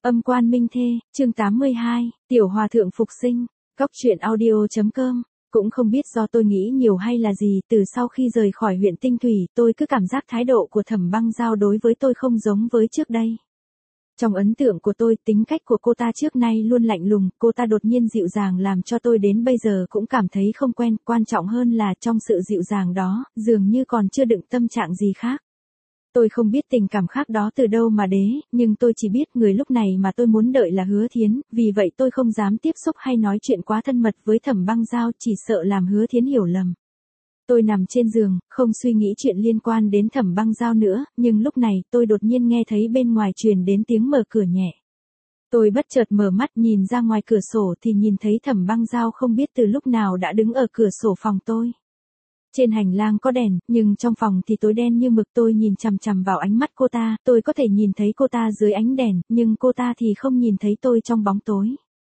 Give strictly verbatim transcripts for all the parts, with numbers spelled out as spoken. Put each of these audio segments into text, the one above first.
Âm quan minh thê, chương tám mươi hai, Tiểu Hòa Thượng phục sinh, Cóc truyện audio.com. Cũng không biết do tôi nghĩ nhiều hay là gì, từ sau khi rời khỏi huyện Tinh Thủy, tôi cứ cảm giác thái độ của Thẩm Băng Giao đối với tôi không giống với trước đây. Trong ấn tượng của tôi, tính cách của cô ta trước nay luôn lạnh lùng, cô ta đột nhiên dịu dàng làm cho tôi đến bây giờ cũng cảm thấy không quen, quan trọng hơn là trong sự dịu dàng đó, dường như còn chưa đựng tâm trạng gì khác. Tôi không biết tình cảm khác đó từ đâu mà đế, nhưng tôi chỉ biết người lúc này mà tôi muốn đợi là Hứa Thiến, vì vậy tôi không dám tiếp xúc hay nói chuyện quá thân mật với Thẩm Băng Giao, chỉ sợ làm Hứa Thiến hiểu lầm. Tôi nằm trên giường, không suy nghĩ chuyện liên quan đến Thẩm Băng Giao nữa, nhưng lúc này tôi đột nhiên nghe thấy bên ngoài truyền đến tiếng mở cửa nhẹ. Tôi bất chợt mở mắt nhìn ra ngoài cửa sổ thì nhìn thấy Thẩm Băng Giao không biết từ lúc nào đã đứng ở cửa sổ phòng tôi. Trên hành lang có đèn, nhưng trong phòng thì tối đen như mực. Tôi nhìn chằm chằm vào ánh mắt cô ta, tôi có thể nhìn thấy cô ta dưới ánh đèn, nhưng cô ta thì không nhìn thấy tôi trong bóng tối.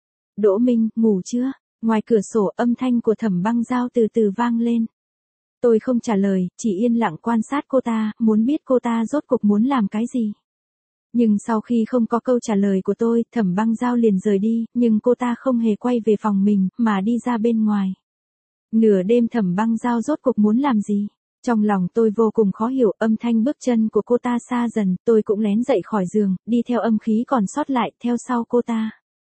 Đỗ Minh, ngủ chưa? Ngoài cửa sổ âm thanh của Thẩm Băng Giao từ từ vang lên. Tôi không trả lời, chỉ yên lặng quan sát cô ta, muốn biết cô ta rốt cuộc muốn làm cái gì. Nhưng sau khi không có câu trả lời của tôi, Thẩm Băng Giao liền rời đi, nhưng cô ta không hề quay về phòng mình, mà đi ra bên ngoài. Nửa đêm Thẩm Băng Giao rốt cuộc muốn làm gì? Trong lòng tôi vô cùng khó hiểu, âm thanh bước chân của cô ta xa dần, tôi cũng lén dậy khỏi giường, đi theo âm khí còn sót lại, theo sau cô ta.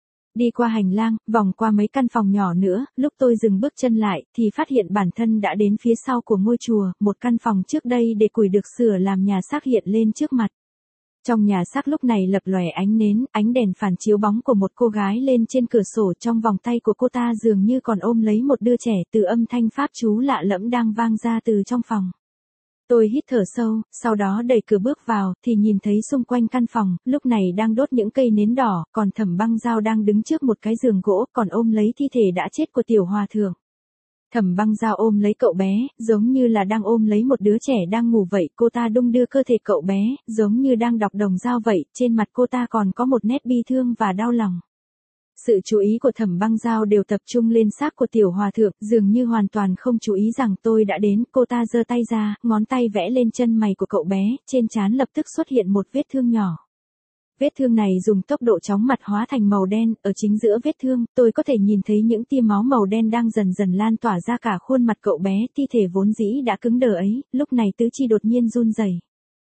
Đi qua hành lang, vòng qua mấy căn phòng nhỏ nữa, lúc tôi dừng bước chân lại, thì phát hiện bản thân đã đến phía sau của ngôi chùa, một căn phòng trước đây để củi được sửa làm nhà xác hiện lên trước mặt. Trong nhà xác lúc này lập lòe ánh nến, ánh đèn phản chiếu bóng của một cô gái lên trên cửa sổ, trong vòng tay của cô ta dường như còn ôm lấy một đứa trẻ, từ âm thanh pháp chú lạ lẫm đang vang ra từ trong phòng. Tôi hít thở sâu, sau đó đẩy cửa bước vào, thì nhìn thấy xung quanh căn phòng, lúc này đang đốt những cây nến đỏ, còn Thẩm Băng Giao đang đứng trước một cái giường gỗ, còn ôm lấy thi thể đã chết của Tiểu Hòa Thượng. Thẩm Băng Giao ôm lấy cậu bé, giống như là đang ôm lấy một đứa trẻ đang ngủ vậy, cô ta đung đưa cơ thể cậu bé, giống như đang đọc đồng dao vậy, trên mặt cô ta còn có một nét bi thương và đau lòng. Sự chú ý của Thẩm Băng Giao đều tập trung lên xác của Tiểu Hòa Thượng, dường như hoàn toàn không chú ý rằng tôi đã đến. Cô ta giơ tay ra, ngón tay vẽ lên chân mày của cậu bé, trên trán lập tức xuất hiện một vết thương nhỏ. Vết thương này dùng tốc độ chóng mặt hóa thành màu đen, ở chính giữa vết thương, tôi có thể nhìn thấy những tia máu màu đen đang dần dần lan tỏa ra cả khuôn mặt cậu bé, thi thể vốn dĩ đã cứng đờ ấy, lúc này tứ chi đột nhiên run rẩy.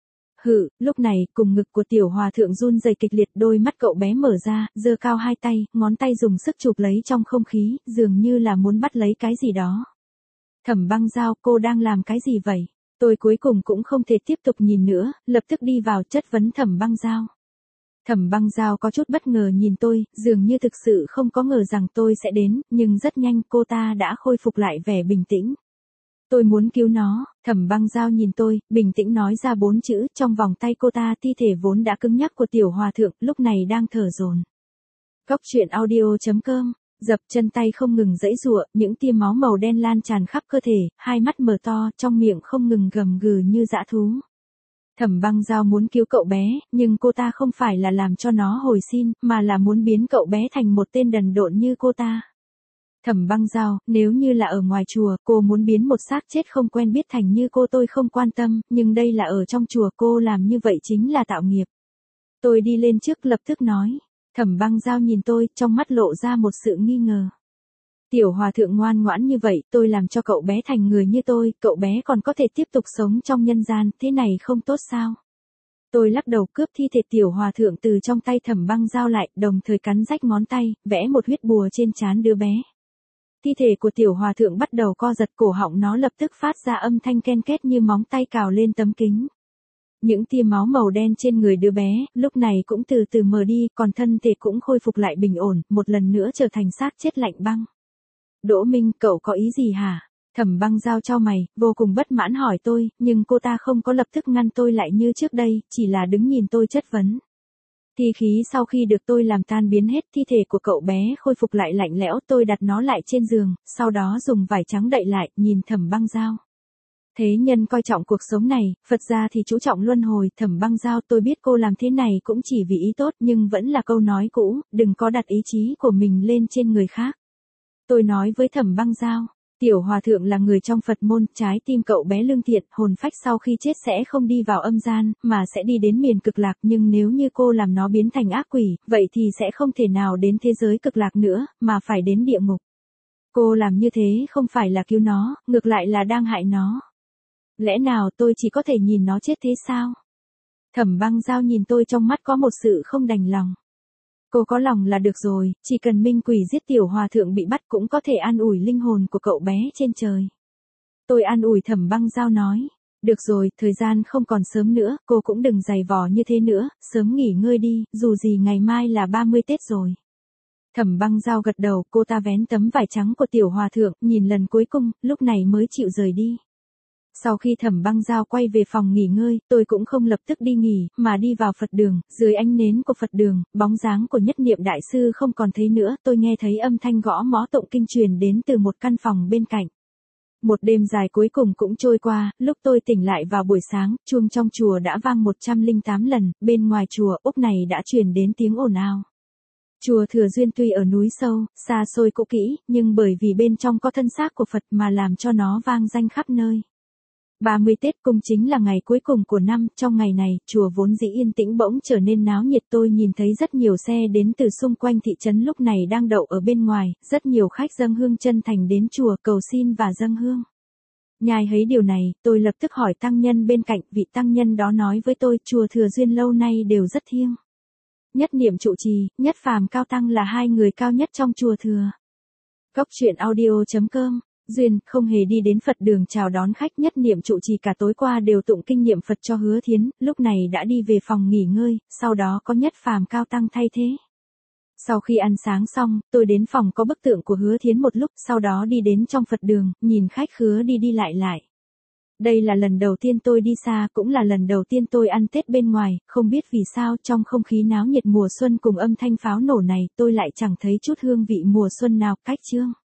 Hự, lúc này, cùng ngực của Tiểu Hòa Thượng run rẩy kịch liệt, đôi mắt cậu bé mở ra, giơ cao hai tay, ngón tay dùng sức chụp lấy trong không khí, dường như là muốn bắt lấy cái gì đó. Thẩm Băng Giao, cô đang làm cái gì vậy? Tôi cuối cùng cũng không thể tiếp tục nhìn nữa, lập tức đi vào chất vấn Thẩm Băng Giao. Thẩm Băng Giao có chút bất ngờ nhìn tôi, dường như thực sự không có ngờ rằng tôi sẽ đến, nhưng rất nhanh cô ta đã khôi phục lại vẻ bình tĩnh. Tôi muốn cứu nó. Thẩm Băng Giao nhìn tôi, bình tĩnh nói ra bốn chữ, trong vòng tay cô ta thi thể vốn đã cứng nhắc của Tiểu Hòa Thượng, lúc này đang thở dồn. Cóc truyện audio.com, dập chân tay không ngừng giãy giụa, những tia máu màu đen lan tràn khắp cơ thể, hai mắt mở to, trong miệng không ngừng gầm gừ như dã thú. Thẩm Băng Giao muốn cứu cậu bé, nhưng cô ta không phải là làm cho nó hồi xin, mà là muốn biến cậu bé thành một tên đần độn như cô ta. Thẩm Băng Giao, nếu như là ở ngoài chùa, cô muốn biến một xác chết không quen biết thành như cô tôi không quan tâm, nhưng đây là ở trong chùa, cô làm như vậy chính là tạo nghiệp. Tôi đi lên trước lập tức nói. Thẩm Băng Giao nhìn tôi, trong mắt lộ ra một sự nghi ngờ. Tiểu Hòa Thượng ngoan ngoãn như vậy, tôi làm cho cậu bé thành người như tôi, cậu bé còn có thể tiếp tục sống trong nhân gian, thế này không tốt sao? Tôi lắc đầu cướp thi thể Tiểu Hòa Thượng từ trong tay Thẩm Băng Giao lại, đồng thời cắn rách ngón tay, vẽ một huyết bùa trên trán đứa bé. Thi thể của Tiểu Hòa Thượng bắt đầu co giật, cổ họng nó lập tức phát ra âm thanh ken két như móng tay cào lên tấm kính. Những tia máu màu đen trên người đứa bé, lúc này cũng từ từ mờ đi, còn thân thể cũng khôi phục lại bình ổn, một lần nữa trở thành xác chết lạnh băng. Đỗ Minh, cậu có ý gì hả? Thẩm Băng Giao chau mày, vô cùng bất mãn hỏi tôi, nhưng cô ta không có lập tức ngăn tôi lại như trước đây, chỉ là đứng nhìn tôi chất vấn. Thi khí sau khi được tôi làm tan biến hết, thi thể của cậu bé khôi phục lại lạnh lẽo, tôi đặt nó lại trên giường, sau đó dùng vải trắng đậy lại, nhìn Thẩm Băng Giao. Thế nhân coi trọng cuộc sống này, Phật gia thì chú trọng luân hồi. Thẩm Băng Giao, tôi biết cô làm thế này cũng chỉ vì ý tốt, nhưng vẫn là câu nói cũ, đừng có đặt ý chí của mình lên trên người khác. Tôi nói với Thẩm Băng Giao. Tiểu hòa thượng là người trong Phật môn, trái tim cậu bé lương thiện, hồn phách sau khi chết sẽ không đi vào âm gian, mà sẽ đi đến miền cực lạc, nhưng nếu như cô làm nó biến thành ác quỷ, vậy thì sẽ không thể nào đến thế giới cực lạc nữa, mà phải đến địa ngục. Cô làm như thế không phải là cứu nó, ngược lại là đang hại nó. Lẽ nào tôi chỉ có thể nhìn nó chết thế sao? Thẩm Băng Dao nhìn tôi trong mắt có một sự không đành lòng. Cô có lòng là được rồi, chỉ cần minh quỷ giết tiểu hòa thượng bị bắt cũng có thể an ủi linh hồn của cậu bé trên trời. Tôi an ủi Thẩm Băng Dao nói, được rồi, thời gian không còn sớm nữa, cô cũng đừng giày vò như thế nữa, sớm nghỉ ngơi đi, dù gì ngày mai là ba mươi Tết rồi. Thẩm Băng Dao gật đầu, cô ta vén tấm vải trắng của tiểu hòa thượng, nhìn lần cuối cùng, lúc này mới chịu rời đi. Sau khi Thẩm Băng Dao quay về phòng nghỉ ngơi, tôi cũng không lập tức đi nghỉ, mà đi vào Phật đường, dưới ánh nến của Phật đường, bóng dáng của Nhất Niệm Đại Sư không còn thấy nữa, tôi nghe thấy âm thanh gõ mõ tụng kinh truyền đến từ một căn phòng bên cạnh. Một đêm dài cuối cùng cũng trôi qua, lúc tôi tỉnh lại vào buổi sáng, chuông trong chùa đã vang một trăm lẻ tám lần, bên ngoài chùa, úc này đã truyền đến tiếng ồn ào. Chùa Thừa Duyên tuy ở núi sâu, xa xôi cũ kỹ, nhưng bởi vì bên trong có thân xác của Phật mà làm cho nó vang danh khắp nơi. ba mươi Tết cung chính là ngày cuối cùng của năm, trong ngày này, chùa vốn dĩ yên tĩnh bỗng trở nên náo nhiệt, tôi nhìn thấy rất nhiều xe đến từ xung quanh thị trấn lúc này đang đậu ở bên ngoài, rất nhiều khách dâng hương chân thành đến chùa cầu xin và dâng hương. Nhai thấy điều này, tôi lập tức hỏi tăng nhân bên cạnh, vị tăng nhân đó nói với tôi, chùa Thừa Duyên lâu nay đều rất thiêng. Nhất Niệm trụ trì, Nhất Phàm Cao Tăng là hai người cao nhất trong chùa Thừa. Góc truyện audio chấm com. Duyên không hề đi đến Phật đường chào đón khách, Nhất Niệm trụ trì cả tối qua đều tụng kinh niệm Phật cho Hứa Thiến, lúc này đã đi về phòng nghỉ ngơi, sau đó có Nhất Phàm Cao Tăng thay thế. Sau khi ăn sáng xong, tôi đến phòng có bức tượng của Hứa Thiến một lúc, sau đó đi đến trong Phật đường, nhìn khách khứa đi đi lại lại. Đây là lần đầu tiên tôi đi xa, cũng là lần đầu tiên tôi ăn Tết bên ngoài, không biết vì sao trong không khí náo nhiệt mùa xuân cùng âm thanh pháo nổ này, tôi lại chẳng thấy chút hương vị mùa xuân nào, cách chương.